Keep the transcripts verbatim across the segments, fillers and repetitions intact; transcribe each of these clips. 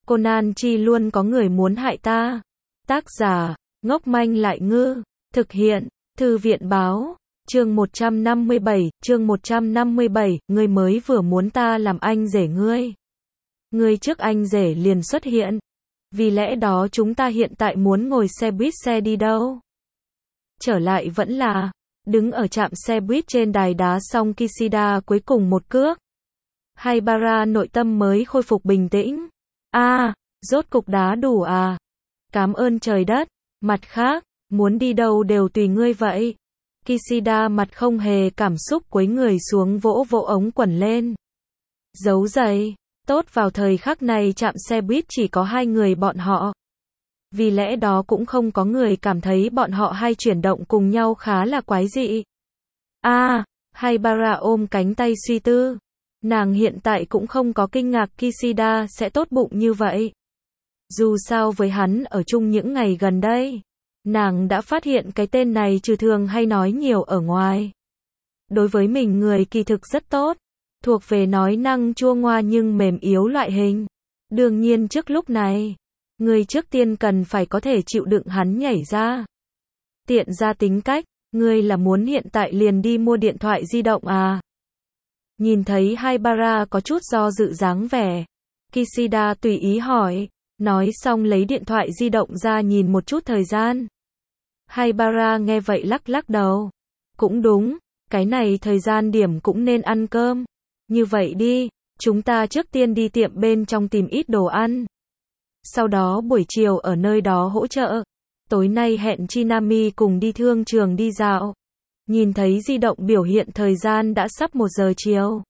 Conan chi luôn có người muốn hại ta. Tác giả, ngốc manh lại ngư. Thực hiện, Thư viện báo. Chương một trăm năm mươi bảy, chương một trăm năm mươi bảy, ngươi mới vừa muốn ta làm anh rể ngươi. Ngươi trước anh rể liền xuất hiện. Vì lẽ đó chúng ta hiện tại muốn ngồi xe buýt xe đi đâu? Trở lại vẫn là, đứng ở trạm xe buýt trên đài đá xong Kishida cuối cùng một cước. Haibara nội tâm mới khôi phục bình tĩnh. A, à, rốt cục đá đủ à? Cảm ơn trời đất. Mặt khác, muốn đi đâu đều tùy ngươi vậy. Kishida mặt không hề cảm xúc cúi người xuống vỗ vỗ ống quần lên. Giấu giày. Tốt vào thời khắc này trạm xe buýt chỉ có hai người bọn họ. Vì lẽ đó cũng không có người cảm thấy bọn họ hay chuyển động cùng nhau khá là quái dị. A, à, Haibara ôm cánh tay suy tư. Nàng hiện tại cũng không có kinh ngạc Kishida sẽ tốt bụng như vậy. Dù sao với hắn ở chung những ngày gần đây, nàng đã phát hiện cái tên này trừ thường hay nói nhiều ở ngoài. Đối với mình người kỳ thực rất tốt, thuộc về nói năng chua ngoa nhưng mềm yếu loại hình. Đương nhiên trước lúc này, người trước tiên cần phải có thể chịu đựng hắn nhảy ra. Tiện ra tính cách, ngươi là muốn hiện tại liền đi mua điện thoại di động à? Nhìn thấy Haibara có chút do dự dáng vẻ, Kishida tùy ý hỏi, nói xong lấy điện thoại di động ra nhìn một chút thời gian. Haibara nghe vậy lắc lắc đầu. Cũng đúng, cái này thời gian điểm cũng nên ăn cơm. Như vậy đi, chúng ta trước tiên đi tiệm bên trong tìm ít đồ ăn. Sau đó buổi chiều ở nơi đó hỗ trợ. Tối nay hẹn Chinami cùng đi thương trường đi dạo. Nhìn thấy di động biểu hiện thời gian đã sắp một giờ chiều.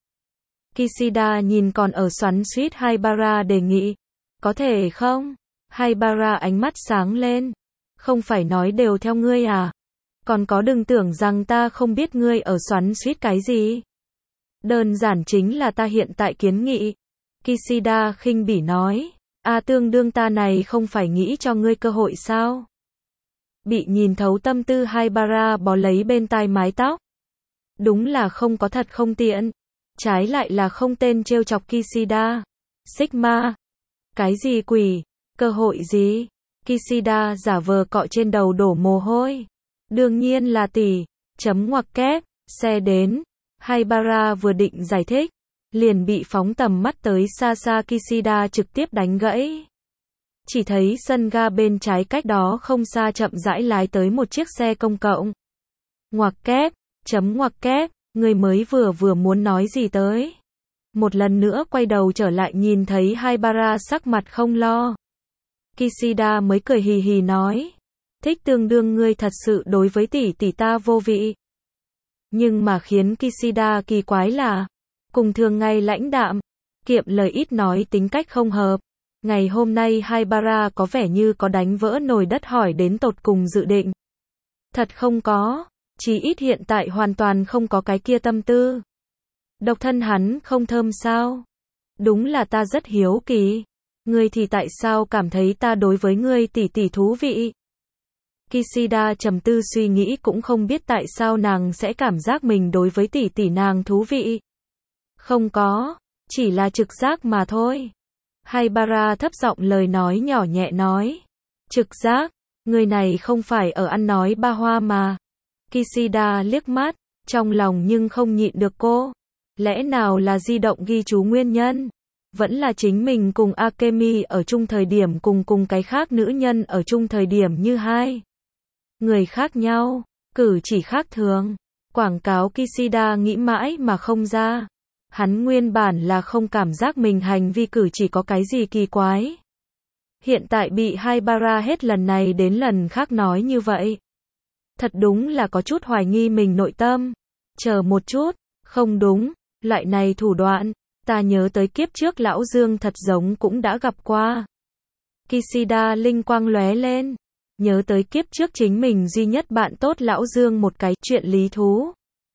Kishida nhìn còn ở xoắn xuýt Haibara đề nghị. Có thể không? Haibara ánh mắt sáng lên. Không phải nói đều theo ngươi à? Còn có đừng tưởng rằng ta không biết ngươi ở xoắn xuýt cái gì. Đơn giản chính là ta hiện tại kiến nghị. Kishida khinh bỉ nói. À tương đương ta này không phải nghĩ cho ngươi cơ hội sao? Bị nhìn thấu tâm tư Haibara bó lấy bên tai mái tóc. Đúng là không có thật không tiện. Trái lại là không tên trêu chọc Kishida. Sigma. Cái gì quỷ? Cơ hội gì? Kishida giả vờ cọ trên đầu đổ mồ hôi. Đương nhiên là tỷ. Chấm ngoặc kép. Xe đến. Haibara vừa định giải thích. Liền bị phóng tầm mắt tới xa xa Kishida trực tiếp đánh gãy. Chỉ thấy sân ga bên trái cách đó không xa chậm rãi lái tới một chiếc xe công cộng. Ngoặc kép. Chấm ngoặc kép. Người mới vừa vừa muốn nói gì tới. Một lần nữa quay đầu trở lại nhìn thấy Haibara sắc mặt không lo. Kishida mới cười hì hì nói. Thích tương đương ngươi thật sự đối với tỷ tỷ ta vô vị. Nhưng mà khiến Kishida kỳ quái là, cùng thường ngày lãnh đạm, kiệm lời ít nói tính cách không hợp. Ngày hôm nay Haibara có vẻ như có đánh vỡ nồi đất hỏi đến tột cùng dự định. Thật không có, chỉ ít hiện tại hoàn toàn không có cái kia tâm tư. Độc thân hắn không thơm sao? Đúng là ta rất hiếu kỳ. Ngươi thì tại sao cảm thấy ta đối với ngươi tỷ tỷ thú vị? Kishida trầm tư suy nghĩ cũng không biết tại sao nàng sẽ cảm giác mình đối với tỷ tỷ nàng thú vị. Không có, chỉ là trực giác mà thôi. Haibara thấp giọng lời nói nhỏ nhẹ nói. Trực giác, người này không phải ở ăn nói ba hoa mà. Kishida liếc mắt, trong lòng nhưng không nhịn được cô. Lẽ nào là di động ghi chú nguyên nhân? Vẫn là chính mình cùng Akemi ở chung thời điểm cùng cùng cái khác nữ nhân ở chung thời điểm như hai người khác nhau, cử chỉ khác thường. Quảng cáo Kishida nghĩ mãi mà không ra. Hắn nguyên bản là không cảm giác mình hành vi cử chỉ có cái gì kỳ quái. Hiện tại bị Haibara hết lần này đến lần khác nói như vậy. Thật đúng là có chút hoài nghi mình nội tâm. Chờ một chút, không đúng, loại này thủ đoạn, ta nhớ tới kiếp trước lão Dương thật giống cũng đã gặp qua. Kishida linh quang lóe lên. Nhớ tới kiếp trước chính mình duy nhất bạn tốt lão Dương một cái chuyện lý thú.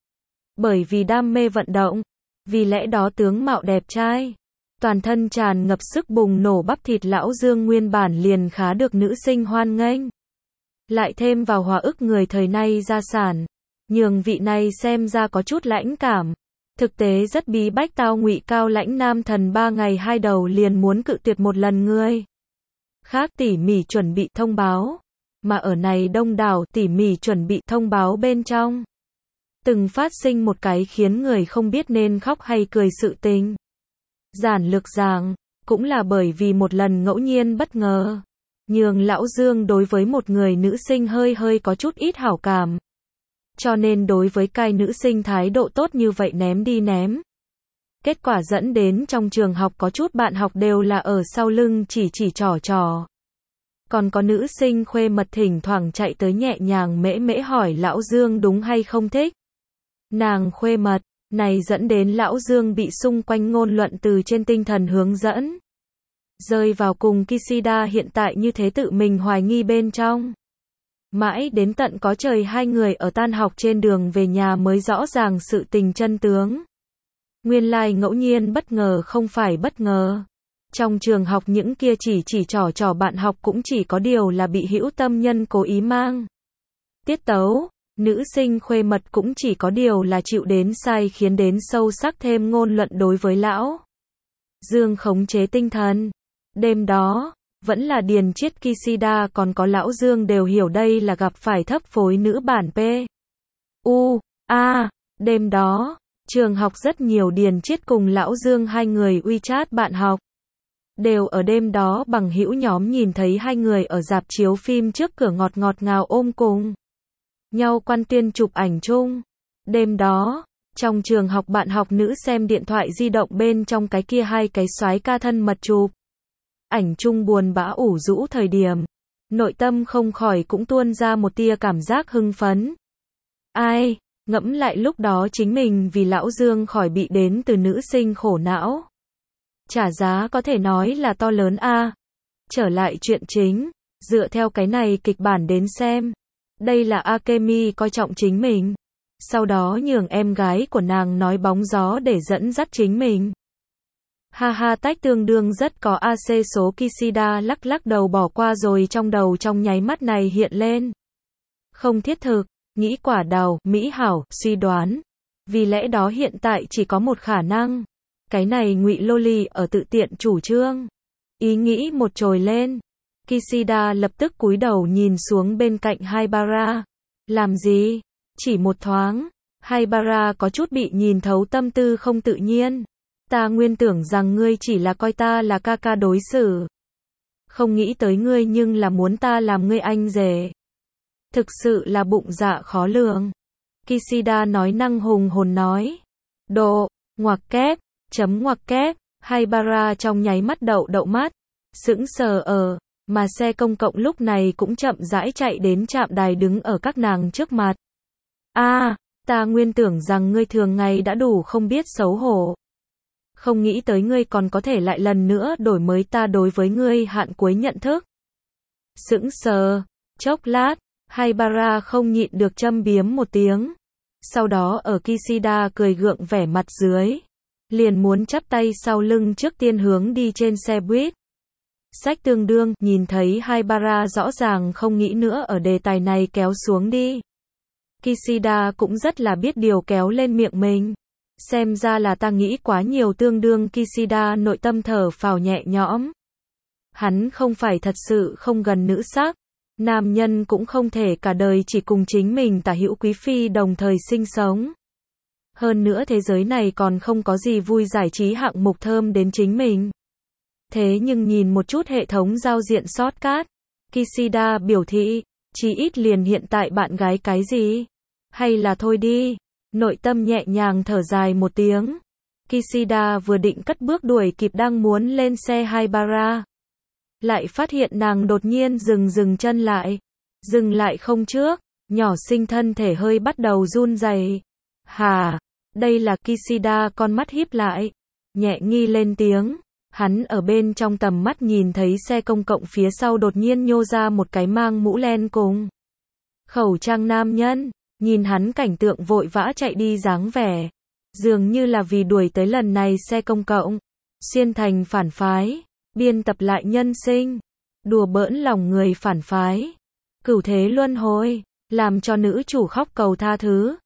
Bởi vì đam mê vận động, vì lẽ đó tướng mạo đẹp trai, toàn thân tràn ngập sức bùng nổ bắp thịt lão Dương nguyên bản liền khá được nữ sinh hoan nghênh. Lại thêm vào hòa ức người thời nay gia sản, nhường vị này xem ra có chút lãnh cảm. Thực tế rất bí bách, tao Ngụy Cao Lãnh nam thần ba ngày hai đầu liền muốn cự tuyệt một lần ngươi khác tỉ mỉ chuẩn bị thông báo, mà ở này đông đảo tỉ mỉ chuẩn bị thông báo bên trong, từng phát sinh một cái khiến người không biết nên khóc hay cười sự tình. Giản lược giảng, cũng là bởi vì một lần ngẫu nhiên bất ngờ, nhường Lão Dương đối với một người nữ sinh hơi hơi có chút ít hảo cảm. Cho nên đối với cái nữ sinh thái độ tốt như vậy ném đi ném. Kết quả dẫn đến trong trường học có chút bạn học đều là ở sau lưng chỉ chỉ trò trò. Còn có nữ sinh khuê mật thỉnh thoảng chạy tới nhẹ nhàng mễ mễ hỏi Lão Dương đúng hay không thích. Nàng khuê mật, này dẫn đến Lão Dương bị xung quanh ngôn luận từ trên tinh thần hướng dẫn. Rơi vào cùng Kishida hiện tại như thế tự mình hoài nghi bên trong. Mãi đến tận có trời hai người ở tan học trên đường về nhà mới rõ ràng sự tình chân tướng. Nguyên lai ngẫu nhiên bất ngờ không phải bất ngờ. Trong trường học những kia chỉ chỉ trò trò bạn học cũng chỉ có điều là bị hữu tâm nhân cố ý mang tiết tấu. Nữ sinh khuê mật cũng chỉ có điều là chịu đến sai khiến đến sâu sắc thêm ngôn luận đối với Lão Dương khống chế tinh thần. Đêm đó, vẫn là Điền Chiết Kishida còn có Lão Dương đều hiểu đây là gặp phải thấp phối nữ bản P. U. A. Đêm đó, trường học rất nhiều Điền Chiết cùng Lão Dương hai người WeChat bạn học. Đều ở đêm đó bằng hữu nhóm nhìn thấy hai người ở rạp chiếu phim trước cửa ngọt ngọt ngào ôm cùng nhau quan tuyên chụp ảnh chung. Đêm đó, trong trường học bạn học nữ xem điện thoại di động bên trong cái kia hai cái soái ca thân mật chụp ảnh chung buồn bã ủ rũ thời điểm, nội tâm không khỏi cũng tuôn ra một tia cảm giác hưng phấn. Ai, ngẫm lại lúc đó chính mình vì Lão Dương khỏi bị đến từ nữ sinh khổ não. Trả giá có thể nói là to lớn a. À. Trở lại chuyện chính, dựa theo cái này kịch bản đến xem. Đây là Akemi coi trọng chính mình. Sau đó nhường em gái của nàng nói bóng gió để dẫn dắt chính mình. Ha ha tách tương đương rất có a xê số Kishida lắc lắc đầu bỏ qua rồi trong đầu trong nháy mắt này hiện lên. Không thiết thực, nghĩ quả đào, mỹ hảo, suy đoán. Vì lẽ đó hiện tại chỉ có một khả năng. Cái này Ngụy Loli ở tự tiện chủ trương. Ý nghĩ một trồi lên. Kishida lập tức cúi đầu nhìn xuống bên cạnh Haibara. Làm gì? Chỉ một thoáng. Haibara có chút bị nhìn thấu tâm tư không tự nhiên. Ta nguyên tưởng rằng ngươi chỉ là coi ta là ca ca đối xử. Không nghĩ tới ngươi nhưng là muốn ta làm ngươi anh rể. Thực sự là bụng dạ khó lường. Kishida nói năng hùng hồn nói. Độ, ngoặc kép, chấm ngoặc kép, Haibara trong nháy mắt đậu đậu mắt. Sững sờ ở, mà xe công cộng lúc này cũng chậm rãi chạy đến trạm đài đứng ở các nàng trước mặt. A, à, ta nguyên tưởng rằng ngươi thường ngày đã đủ không biết xấu hổ. Không nghĩ tới ngươi còn có thể lại lần nữa đổi mới ta đối với ngươi hạn cuối nhận thức. Sững sờ, chốc lát, Haibara không nhịn được châm biếm một tiếng. Sau đó ở Kishida cười gượng vẻ mặt dưới, liền muốn chắp tay sau lưng trước tiên hướng đi trên xe buýt. Sách tương đương, nhìn thấy Haibara rõ ràng không nghĩ nữa ở đề tài này kéo xuống đi. Kishida cũng rất là biết điều kéo lên miệng mình. Xem ra là ta nghĩ quá nhiều tương đương Kishida nội tâm thở phào nhẹ nhõm. Hắn không phải thật sự không gần nữ sắc. Nam nhân cũng không thể cả đời chỉ cùng chính mình tả hữu quý phi đồng thời sinh sống. Hơn nữa thế giới này còn không có gì vui giải trí hạng mục thơm đến chính mình. Thế nhưng nhìn một chút hệ thống giao diện shortcut, Kishida biểu thị, chí ít liền hiện tại bạn gái cái gì? Hay là thôi đi. Nội tâm nhẹ nhàng thở dài một tiếng. Kishida vừa định cất bước đuổi kịp đang muốn lên xe Haibara. Lại phát hiện nàng đột nhiên dừng dừng chân lại. Dừng lại không trước, nhỏ xinh thân thể hơi bắt đầu run rẩy. Hà, đây là Kishida con mắt híp lại. Nhẹ nghi lên tiếng. Hắn ở bên trong tầm mắt nhìn thấy xe công cộng phía sau đột nhiên nhô ra một cái mang mũ len cùng khẩu trang nam nhân. Nhìn hắn cảnh tượng vội vã chạy đi dáng vẻ. Dường như là vì đuổi tới lần này xe công cộng. Xuyên thành phản phái. Biên tập lại nhân sinh. Đùa bỡn lòng người phản phái. Cửu thế luân hồi. Làm cho nữ chủ khóc cầu tha thứ.